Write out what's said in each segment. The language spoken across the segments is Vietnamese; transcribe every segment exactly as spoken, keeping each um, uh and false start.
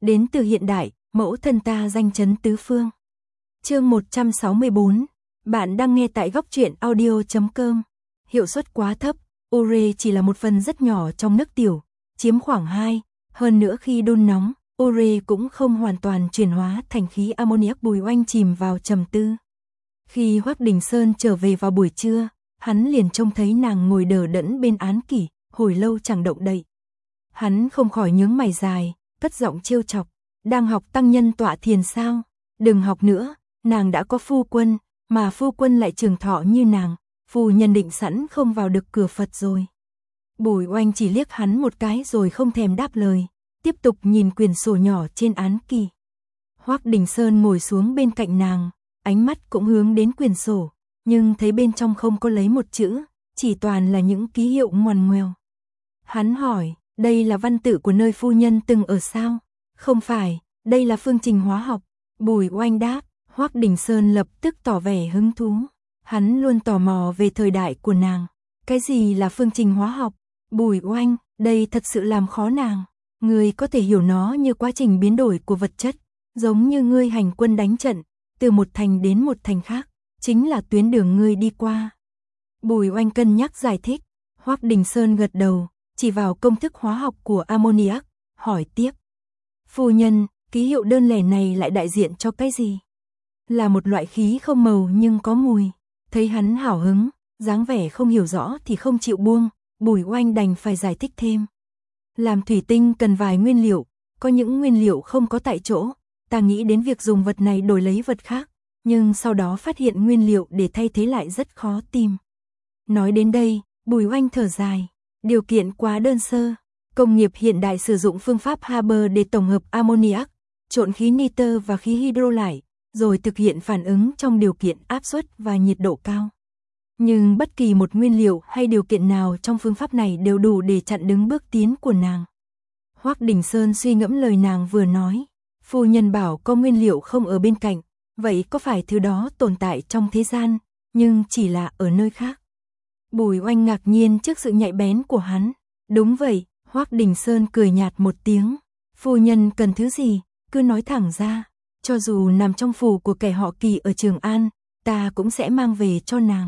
đến từ hiện đại, mẫu thân ta danh chấn tứ phương. Chương một trăm sáu mươi bốn, bạn đang nghe tại góc truyện audio chấm com. Hiệu suất quá thấp, ure chỉ là một phần rất nhỏ trong nước tiểu, chiếm khoảng hai, hơn nữa khi đun nóng, ure cũng không hoàn toàn chuyển hóa thành khí ammoniac. Bùi Oanh chìm vào trầm tư. Khi Hoắc Đình Sơn trở về vào buổi trưa, hắn liền trông thấy nàng ngồi đờ đẫn bên án kỷ, hồi lâu chẳng động đậy. Hắn không khỏi nhướng mày dài, cất giọng trêu chọc, đang học tăng nhân tọa thiền sao? Đừng học nữa, nàng đã có phu quân, mà phu quân lại trường thọ như nàng, phu nhân định sẵn không vào được cửa Phật rồi. Bùi Oanh chỉ liếc hắn một cái rồi không thèm đáp lời, tiếp tục nhìn quyển sổ nhỏ trên án kỷ. Hoắc Đình Sơn ngồi xuống bên cạnh nàng, ánh mắt cũng hướng đến quyển sổ, nhưng thấy bên trong không có lấy một chữ, chỉ toàn là những ký hiệu ngoằn ngoèo. Hắn hỏi, đây là văn tự của nơi phu nhân từng ở sao? Không phải, đây là phương trình hóa học. Bùi Oanh đáp. Hoắc Đình Sơn lập tức tỏ vẻ hứng thú. Hắn luôn tò mò về thời đại của nàng. Cái gì là phương trình hóa học? Bùi Oanh, đây thật sự làm khó nàng. Ngươi có thể hiểu nó như quá trình biến đổi của vật chất, giống như ngươi hành quân đánh trận, từ một thành đến một thành khác, chính là tuyến đường ngươi đi qua. Bùi Oanh cân nhắc giải thích. Hoắc Đình Sơn gật đầu, chỉ vào công thức hóa học của ammoniac, hỏi tiếp. Phu nhân, ký hiệu đơn lẻ này lại đại diện cho cái gì? Là một loại khí không màu nhưng có mùi. Thấy hắn hào hứng, dáng vẻ không hiểu rõ thì không chịu buông, Bùi Oanh đành phải giải thích thêm. Làm thủy tinh cần vài nguyên liệu, có những nguyên liệu không có tại chỗ, ta nghĩ đến việc dùng vật này đổi lấy vật khác, nhưng sau đó phát hiện nguyên liệu để thay thế lại rất khó tìm. Nói đến đây, Bùi Oanh thở dài, điều kiện quá đơn sơ. Công nghiệp hiện đại sử dụng phương pháp Haber để tổng hợp ammoniac, trộn khí nitơ và khí hydro lại, rồi thực hiện phản ứng trong điều kiện áp suất và nhiệt độ cao. Nhưng bất kỳ một nguyên liệu hay điều kiện nào trong phương pháp này đều đủ để chặn đứng bước tiến của nàng. Hoắc Đình Sơn suy ngẫm lời nàng vừa nói. Phu nhân bảo có nguyên liệu không ở bên cạnh, vậy có phải thứ đó tồn tại trong thế gian, nhưng chỉ là ở nơi khác? Bùi Oanh ngạc nhiên trước sự nhạy bén của hắn. Đúng vậy, Hoắc Đình Sơn cười nhạt một tiếng. Phu nhân cần thứ gì, cứ nói thẳng ra. Cho dù nằm trong phủ của kẻ họ Kỳ ở Trường An, ta cũng sẽ mang về cho nàng.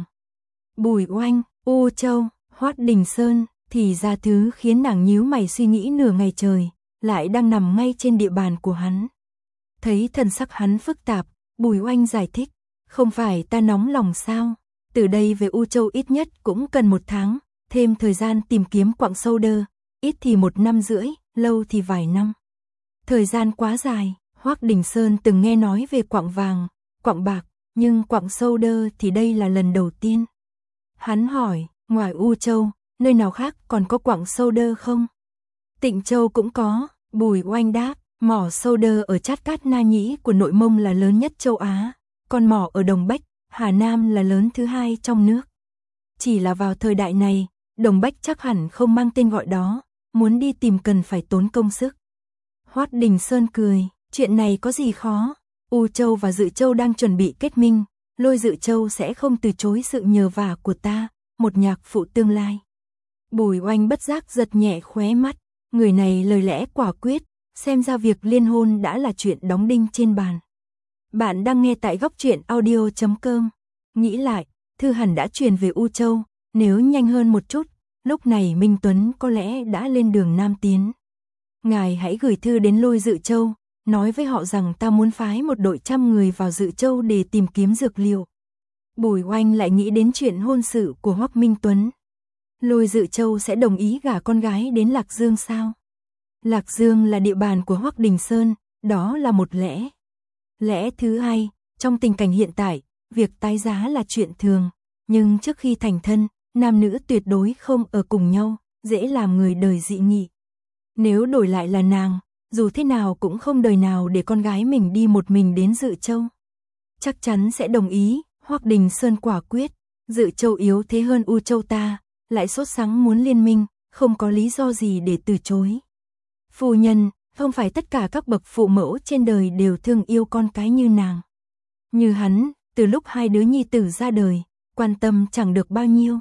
Bùi Oanh, U Châu, Hoắc Đình Sơn, thì ra thứ khiến nàng nhíu mày suy nghĩ nửa ngày trời, lại đang nằm ngay trên địa bàn của hắn. Thấy thần sắc hắn phức tạp, Bùi Oanh giải thích, không phải ta nóng lòng sao? Từ đây về U Châu ít nhất cũng cần một tháng, thêm thời gian tìm kiếm quặng sâu đơ, ít thì một năm rưỡi, lâu thì vài năm. Thời gian quá dài. Hoắc Đình Sơn từng nghe nói về quặng vàng, quặng bạc, nhưng quặng sâu đơ thì đây là lần đầu tiên. Hắn hỏi, ngoài U Châu, nơi nào khác còn có quặng sâu đơ không? Tịnh Châu cũng có, Bùi Oanh đáp, mỏ sâu đơ ở Chát Cát Na Nhĩ của Nội Mông là lớn nhất châu Á, còn mỏ ở Đồng Bách, Hà Nam là lớn thứ hai trong nước. Chỉ là vào thời đại này, Đồng Bách chắc hẳn không mang tên gọi đó, muốn đi tìm cần phải tốn công sức. Hoắc Đình Sơn cười. Chuyện này có gì khó, U Châu và Dự Châu đang chuẩn bị kết minh, Lôi Dự Châu sẽ không từ chối sự nhờ vả của ta, một nhạc phụ tương lai. Bùi Oanh bất giác giật nhẹ khóe mắt, người này lời lẽ quả quyết, xem ra việc liên hôn đã là chuyện đóng đinh trên bàn. Bạn đang nghe tại góc truyện audio chấm com. Nghĩ lại, thư hẳn đã truyền về U Châu, nếu nhanh hơn một chút, lúc này Minh Tuấn có lẽ đã lên đường Nam tiến. Ngài hãy gửi thư đến Lôi Dự Châu, nói với họ rằng ta muốn phái một đội trăm người vào Dự Châu để tìm kiếm dược liệu. Bùi Oanh lại nghĩ đến chuyện hôn sự của Hoắc Minh Tuấn. Lôi Dự Châu sẽ đồng ý gả con gái đến Lạc Dương sao? Lạc Dương là địa bàn của Hoắc Đình Sơn, đó là một lẽ. Lẽ thứ hai, trong tình cảnh hiện tại, việc tái giá là chuyện thường, nhưng trước khi thành thân, nam nữ tuyệt đối không ở cùng nhau, dễ làm người đời dị nghị. Nếu đổi lại là nàng, dù thế nào cũng không đời nào để con gái mình đi một mình đến Dự Châu. Chắc chắn sẽ đồng ý, Hoắc Đình Sơn quả quyết. Dự Châu yếu thế hơn U Châu ta, lại sốt sắng muốn liên minh, không có lý do gì để từ chối. Phu nhân, không phải tất cả các bậc phụ mẫu trên đời đều thương yêu con cái như nàng. Như hắn, từ lúc hai đứa nhi tử ra đời, quan tâm chẳng được bao nhiêu.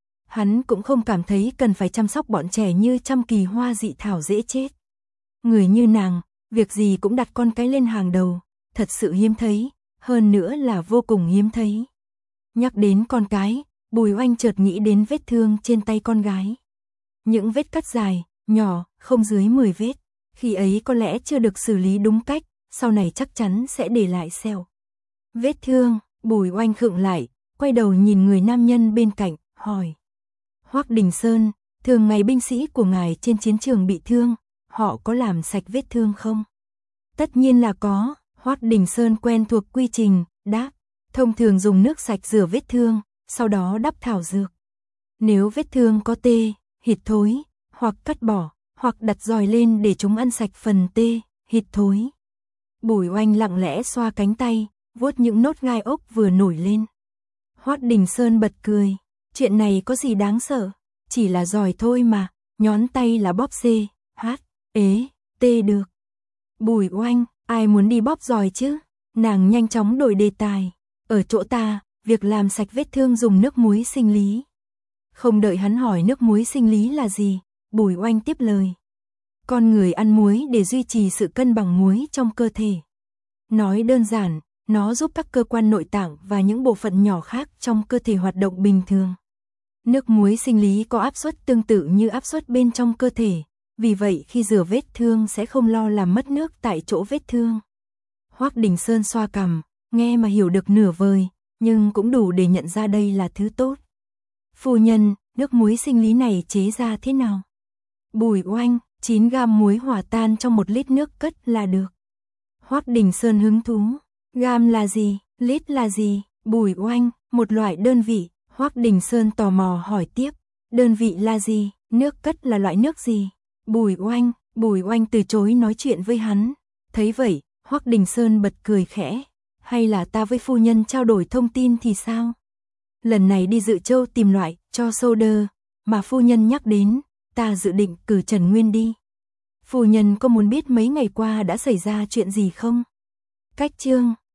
Hắn cũng không cảm thấy cần phải chăm sóc bọn trẻ như trăm kỳ hoa dị thảo dễ chết. Người như nàng, Việc gì cũng đặt con cái lên hàng đầu, thật sự hiếm thấy, hơn nữa là vô cùng hiếm thấy. Nhắc đến con cái, Bùi Oanh chợt nghĩ đến vết thương trên tay con gái. Những vết cắt dài, nhỏ, không dưới mười vết, khi ấy có lẽ chưa được xử lý đúng cách, sau này chắc chắn sẽ để lại sẹo. Vết thương, Bùi Oanh khựng lại, quay đầu nhìn người nam nhân bên cạnh, hỏi. Hoắc Đình Sơn, thường ngày binh sĩ của ngài trên chiến trường bị thương, họ có làm sạch vết thương không? Tất nhiên là có, Hoắc Đình Sơn quen thuộc quy trình, đáp. Thông thường dùng nước sạch rửa vết thương, sau đó đắp thảo dược. Nếu vết thương có tê, hít thối, hoặc cắt bỏ, hoặc đặt dòi lên để chúng ăn sạch phần tê, hít thối. Bùi Oanh lặng lẽ xoa cánh tay, vuốt những nốt gai ốc vừa nổi lên. Hoắc Đình Sơn bật cười, chuyện này có gì đáng sợ, chỉ là dòi thôi mà, nhón tay là bóp C, H, ế, T được. Bùi Oanh, ai muốn đi bóp dòi chứ? Nàng nhanh chóng đổi đề tài. Ở chỗ ta, việc làm sạch vết thương dùng nước muối sinh lý. Không đợi hắn hỏi nước muối sinh lý là gì, Bùi Oanh tiếp lời. Con người ăn muối để duy trì sự cân bằng muối trong cơ thể. Nói đơn giản, nó giúp các cơ quan nội tạng và những bộ phận nhỏ khác trong cơ thể hoạt động bình thường. Nước muối sinh lý có áp suất tương tự như áp suất bên trong cơ thể, vì vậy khi rửa vết thương sẽ không lo làm mất nước tại chỗ vết thương. Hoắc Đình Sơn xoa cằm, nghe mà hiểu được nửa vời, nhưng cũng đủ để nhận ra đây là thứ tốt. Phu nhân, nước muối sinh lý này chế ra thế nào? Bùi Oanh, chín gam muối hòa tan trong một lít nước cất là được. Hoắc Đình Sơn hứng thú, gam là gì, lít là gì? Bùi Oanh, một loại đơn vị. Hoắc Đình Sơn tò mò hỏi tiếp, đơn vị là gì, nước cất là loại nước gì? Bùi Oanh, Bùi Oanh từ chối nói chuyện với hắn. Thấy vậy, Hoắc Đình Sơn bật cười khẽ, hay là ta với phu nhân trao đổi thông tin thì sao? Lần này đi Dự Châu tìm loại cho soda mà phu nhân nhắc đến, ta dự định cử Trần Nguyên đi. Phu nhân có muốn biết mấy ngày qua đã xảy ra chuyện gì không? Cách chương